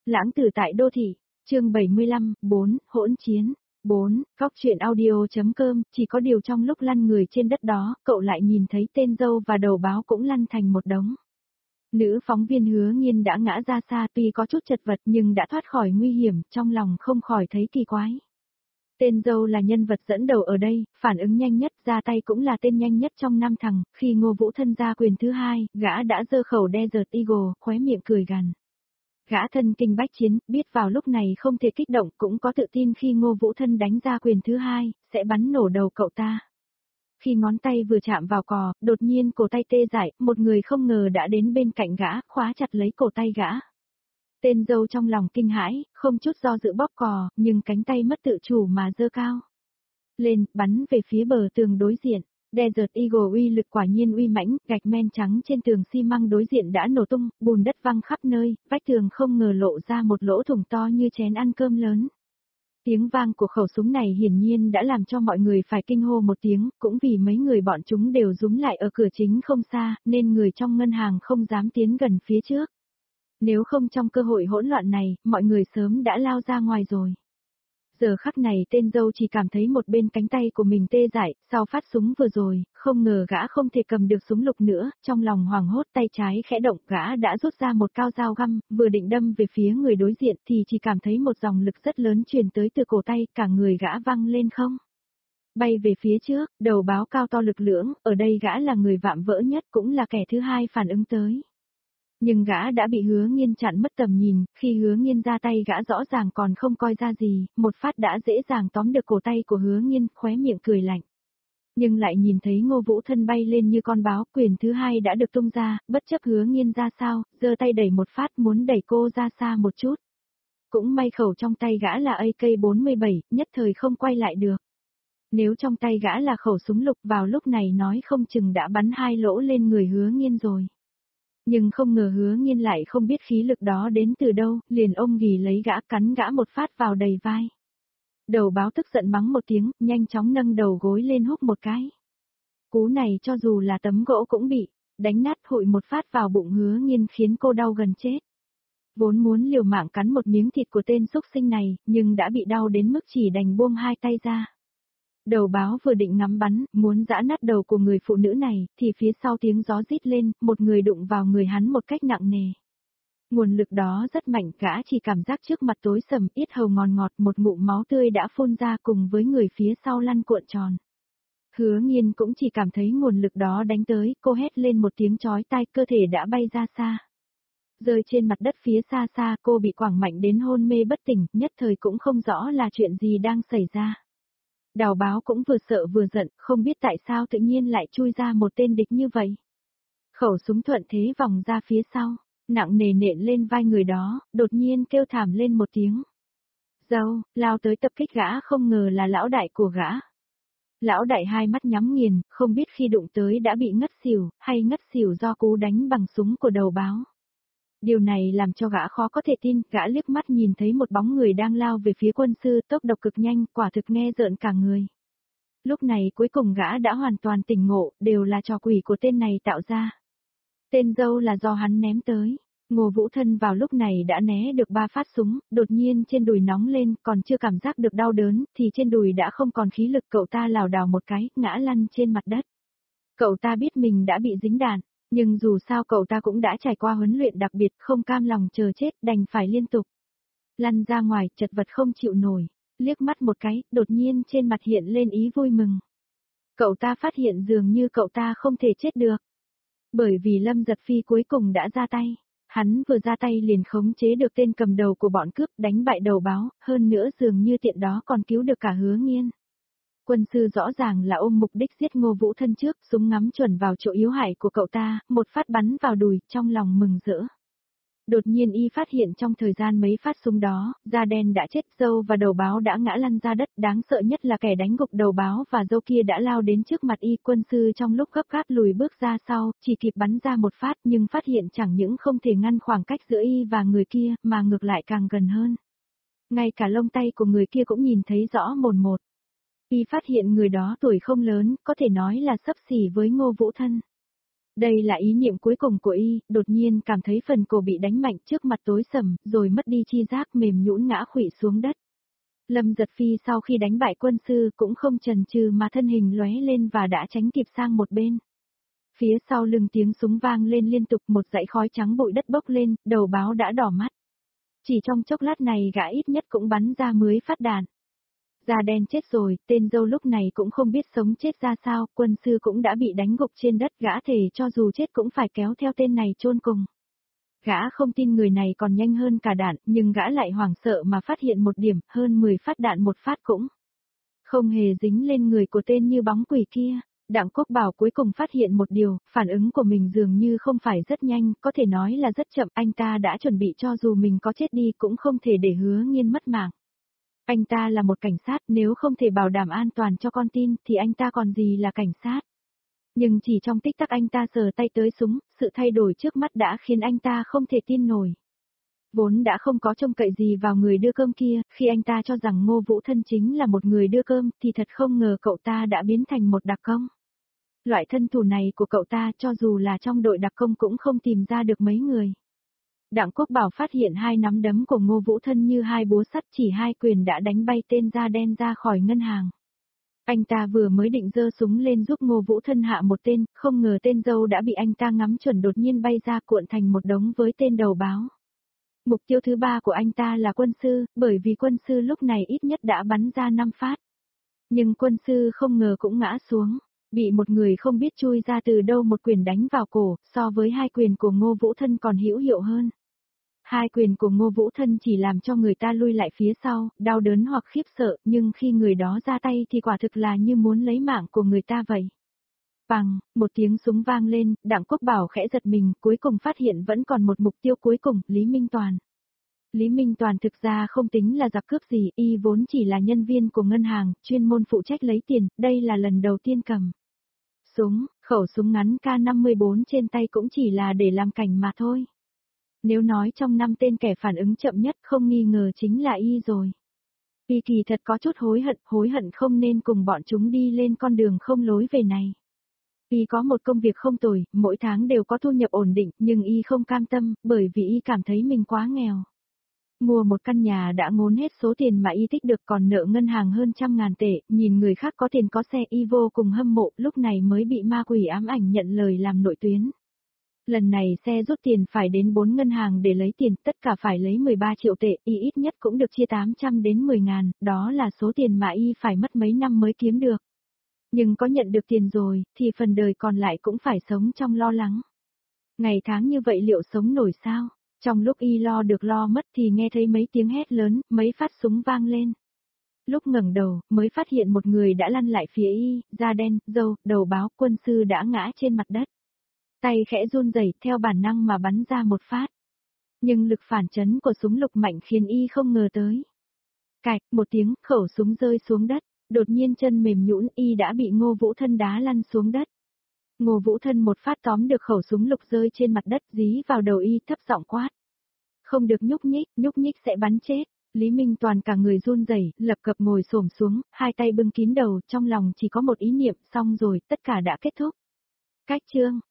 Lãng tử tại đô thị, chương 75, 4, hỗn chiến. 4, Góc truyện audio.com, chỉ có điều trong lúc lăn người trên đất đó, cậu lại nhìn thấy tên dâu và đầu báo cũng lăn thành một đống. Nữ phóng viên Hứa Nghiên đã ngã ra xa, tuy có chút chật vật nhưng đã thoát khỏi nguy hiểm, trong lòng không khỏi thấy kỳ quái. Tên dâu là nhân vật dẫn đầu ở đây, phản ứng nhanh nhất, ra tay cũng là tên nhanh nhất trong 5 thằng, khi Ngô Vũ Thân ra quyền thứ 2, gã đã giơ khẩu Desert Eagle, khóe miệng cười gằn. Gã thân kinh bách chiến, biết vào lúc này không thể kích động, cũng có tự tin khi Ngô Vũ Thân đánh ra quyền thứ 2, sẽ bắn nổ đầu cậu ta. Khi ngón tay vừa chạm vào cò, đột nhiên cổ tay tê dại, một người không ngờ đã đến bên cạnh gã, khóa chặt lấy cổ tay gã. Tên dâu trong lòng kinh hãi, không chút do dự bóp cò, nhưng cánh tay mất tự chủ mà giơ cao lên, bắn về phía bờ tường đối diện. Desert Eagle uy lực quả nhiên uy mãnh, gạch men trắng trên tường xi măng đối diện đã nổ tung, bùn đất văng khắp nơi, vách tường không ngờ lộ ra một lỗ thủng to như chén ăn cơm lớn. Tiếng vang của khẩu súng này hiển nhiên đã làm cho mọi người phải kinh hô một tiếng, cũng vì mấy người bọn chúng đều rúm lại ở cửa chính không xa, nên người trong ngân hàng không dám tiến gần phía trước. Nếu không trong cơ hội hỗn loạn này, mọi người sớm đã lao ra ngoài rồi. Giờ khắc này tên dâu chỉ cảm thấy một bên cánh tay của mình tê dại, sau phát súng vừa rồi, không ngờ gã không thể cầm được súng lục nữa, trong lòng hoảng hốt tay trái khẽ động, gã đã rút ra một cao dao găm, vừa định đâm về phía người đối diện thì chỉ cảm thấy một dòng lực rất lớn truyền tới từ cổ tay, cả người gã văng lên không. Bay về phía trước, đầu báo cao to lực lưỡng, ở đây gã là người vạm vỡ nhất cũng là kẻ thứ hai phản ứng tới. Nhưng gã đã bị Hứa Nghiên chặn mất tầm nhìn, khi Hứa Nghiên ra tay gã rõ ràng còn không coi ra gì, một phát đã dễ dàng tóm được cổ tay của Hứa Nghiên, khóe miệng cười lạnh. Nhưng lại nhìn thấy Ngô Vũ Thân bay lên như con báo, quyền thứ 2 đã được tung ra, bất chấp Hứa Nghiên ra sao, giơ tay đẩy một phát muốn đẩy cô ra xa một chút. Cũng may khẩu trong tay gã là AK-47, nhất thời không quay lại được. Nếu trong tay gã là khẩu súng lục vào lúc này nói không chừng đã bắn 2 lỗ lên người Hứa Nghiên rồi. Nhưng không ngờ Hứa Nghiên lại không biết khí lực đó đến từ đâu, liền ôm ghì lấy gã cắn gã một phát vào đầy vai. Đầu báo tức giận mắng một tiếng, nhanh chóng nâng đầu gối lên húc một cái. Cú này cho dù là tấm gỗ cũng bị đánh nát, hụi một phát vào bụng Hứa Nghiên khiến cô đau gần chết. Vốn muốn liều mạng cắn một miếng thịt của tên xúc sinh này, nhưng đã bị đau đến mức chỉ đành buông hai tay ra. Đầu báo vừa định ngắm bắn, muốn giã nát đầu của người phụ nữ này, thì phía sau tiếng gió rít lên, một người đụng vào người hắn một cách nặng nề. Nguồn lực đó rất mạnh, gã chỉ cảm giác trước mặt tối sầm, yết hầu ngọt ngọt, một ngụm máu tươi đã phun ra cùng với người phía sau lăn cuộn tròn. Hứa Nghiên cũng chỉ cảm thấy nguồn lực đó đánh tới, cô hét lên một tiếng chói tai, cơ thể đã bay ra xa. Rơi trên mặt đất phía xa xa, cô bị quẳng mạnh đến hôn mê bất tỉnh, nhất thời cũng không rõ là chuyện gì đang xảy ra. Đào báo cũng vừa sợ vừa giận, không biết tại sao tự nhiên lại chui ra một tên địch như vậy. Khẩu súng thuận thế vòng ra phía sau, nặng nề nện lên vai người đó, đột nhiên kêu thảm lên một tiếng. Dâu, lao tới tập kích gã, không ngờ là lão đại của gã. Lão đại hai mắt nhắm nghiền, không biết khi đụng tới đã bị ngất xỉu, hay ngất xỉu do cú đánh bằng súng của đầu báo. Điều này làm cho gã khó có thể tin, gã liếc mắt nhìn thấy một bóng người đang lao về phía quân sư, tốc độ cực nhanh, quả thực nghe rợn cả người. Lúc này cuối cùng gã đã hoàn toàn tỉnh ngộ, đều là trò quỷ của tên này tạo ra. Tên dâu là do hắn ném tới. Ngô Vũ Thân vào lúc này đã né được 3 phát súng, đột nhiên trên đùi nóng lên, còn chưa cảm giác được đau đớn, thì trên đùi đã không còn khí lực, cậu ta lảo đảo một cái, ngã lăn trên mặt đất. Cậu ta biết mình đã bị dính đạn. Nhưng dù sao cậu ta cũng đã trải qua huấn luyện đặc biệt, không cam lòng chờ chết, đành phải liên tục lăn ra ngoài, chật vật không chịu nổi, liếc mắt một cái, đột nhiên trên mặt hiện lên ý vui mừng. Cậu ta phát hiện dường như cậu ta không thể chết được. Bởi vì Lâm Giật Phi cuối cùng đã ra tay, hắn vừa ra tay liền khống chế được tên cầm đầu của bọn cướp, đánh bại đầu báo, hơn nữa dường như tiện đó còn cứu được cả Hứa Nghiên. Quân sư rõ ràng là ôm mục đích giết Ngô Vũ Thân trước, súng ngắm chuẩn vào chỗ yếu hại của cậu ta, một phát bắn vào đùi, trong lòng mừng rỡ. Đột nhiên y phát hiện trong thời gian mấy phát súng đó, da đen đã chết, dâu và đầu báo đã ngã lăn ra đất, đáng sợ nhất là kẻ đánh gục đầu báo và dâu kia đã lao đến trước mặt y. Quân sư trong lúc gấp gáp lùi bước ra sau, chỉ kịp bắn ra một phát nhưng phát hiện chẳng những không thể ngăn khoảng cách giữa y và người kia, mà ngược lại càng gần hơn. Ngay cả lông tay của người kia cũng nhìn thấy rõ mồn một. Y phát hiện người đó tuổi không lớn, có thể nói là xấp xỉ với Ngô Vũ Thân. Đây là ý niệm cuối cùng của y, đột nhiên cảm thấy phần cổ bị đánh mạnh trước mặt tối sầm, rồi mất đi chi giác mềm nhũn ngã khuỵu xuống đất. Lâm Giật Phi sau khi đánh bại quân sư cũng không chần chừ mà thân hình lóe lên và đã tránh kịp sang một bên. Phía sau lưng tiếng súng vang lên liên tục, một dãy khói trắng bụi đất bốc lên, đầu báo đã đỏ mắt. Chỉ trong chốc lát này gã ít nhất cũng bắn ra 10 phát đạn. Da đen chết rồi, tên dâu lúc này cũng không biết sống chết ra sao, quân sư cũng đã bị đánh gục trên đất, gã thề cho dù chết cũng phải kéo theo tên này chôn cùng. Gã không tin người này còn nhanh hơn cả đạn, nhưng gã lại hoảng sợ mà phát hiện một điểm, hơn 10 phát đạn một phát cũng không hề dính lên người của tên như bóng quỷ kia. Đặng Quốc Bảo cuối cùng phát hiện một điều, phản ứng của mình dường như không phải rất nhanh, có thể nói là rất chậm, anh ta đã chuẩn bị cho dù mình có chết đi cũng không thể để Hứa Nghiên mất mạng. Anh ta là một cảnh sát, nếu không thể bảo đảm an toàn cho con tin thì anh ta còn gì là cảnh sát. Nhưng chỉ trong tích tắc anh ta sờ tay tới súng, sự thay đổi trước mắt đã khiến anh ta không thể tin nổi. Vốn đã không có trông cậy gì vào người đưa cơm kia, khi anh ta cho rằng Ngô Vũ Thân chính là một người đưa cơm thì thật không ngờ cậu ta đã biến thành một đặc công. Loại thân thủ này của cậu ta cho dù là trong đội đặc công cũng không tìm ra được mấy người. Đặng Quốc Bảo phát hiện hai nắm đấm của Ngô Vũ Thân như hai búa sắt, chỉ hai quyền đã đánh bay tên da đen ra khỏi ngân hàng. Anh ta vừa mới định giơ súng lên giúp Ngô Vũ Thân hạ một tên, không ngờ tên dâu đã bị anh ta ngắm chuẩn đột nhiên bay ra cuộn thành một đống với tên đầu báo. Mục tiêu thứ ba của anh ta là quân sư, bởi vì quân sư lúc này ít nhất đã bắn ra 5 phát. Nhưng quân sư không ngờ cũng ngã xuống, bị một người không biết chui ra từ đâu một quyền đánh vào cổ, so với hai quyền của Ngô Vũ Thân còn hữu hiệu hơn. Hai quyền của Ngô Vũ Thân chỉ làm cho người ta lui lại phía sau, đau đớn hoặc khiếp sợ, nhưng khi người đó ra tay thì quả thực là như muốn lấy mạng của người ta vậy. Bằng, một tiếng súng vang lên, Đặng Quốc Bảo khẽ giật mình, cuối cùng phát hiện vẫn còn một mục tiêu cuối cùng, Lý Minh Toàn. Lý Minh Toàn thực ra không tính là giặc cướp gì, y vốn chỉ là nhân viên của ngân hàng, chuyên môn phụ trách lấy tiền, đây là lần đầu tiên cầm súng, khẩu súng ngắn K54 trên tay cũng chỉ là để làm cảnh mà thôi. Nếu nói trong 5 tên kẻ phản ứng chậm nhất không nghi ngờ chính là y rồi. Y kỳ thật có chút hối hận không nên cùng bọn chúng đi lên con đường không lối về này. Y có một công việc không tồi, mỗi tháng đều có thu nhập ổn định, nhưng y không cam tâm, bởi vì y cảm thấy mình quá nghèo. Mua một căn nhà đã ngốn hết số tiền mà y tích được, còn nợ ngân hàng hơn 100.000 tệ, nhìn người khác có tiền có xe y vô cùng hâm mộ, lúc này mới bị ma quỷ ám ảnh nhận lời làm nội tuyến. Lần này xe rút tiền phải đến 4 ngân hàng để lấy tiền, tất cả phải lấy 13 triệu tệ, y ít nhất cũng được chia 800 đến 10.000, đó là số tiền mà y phải mất mấy năm mới kiếm được. Nhưng có nhận được tiền rồi, thì phần đời còn lại cũng phải sống trong lo lắng. Ngày tháng như vậy liệu sống nổi sao? Trong lúc y lo được lo mất thì nghe thấy mấy tiếng hét lớn, mấy phát súng vang lên. Lúc ngẩng đầu, mới phát hiện một người đã lăn lại phía y, da đen, râu, đầu báo, quân sư đã ngã trên mặt đất. Tay khẽ run rẩy, theo bản năng mà bắn ra một phát. Nhưng lực phản chấn của súng lục mạnh khiến y không ngờ tới. Cạch, một tiếng, khẩu súng rơi xuống đất, đột nhiên chân mềm nhũn, y đã bị Ngô Vũ Thân đá lăn xuống đất. Ngô Vũ Thân một phát tóm được khẩu súng lục rơi trên mặt đất, dí vào đầu y, thấp giọng quát. Không được nhúc nhích sẽ bắn chết. Lý Minh Toàn cả người run rẩy, lập cập ngồi xổm xuống, hai tay bưng kín đầu, trong lòng chỉ có một ý niệm, xong rồi, tất cả đã kết thúc. Cách chương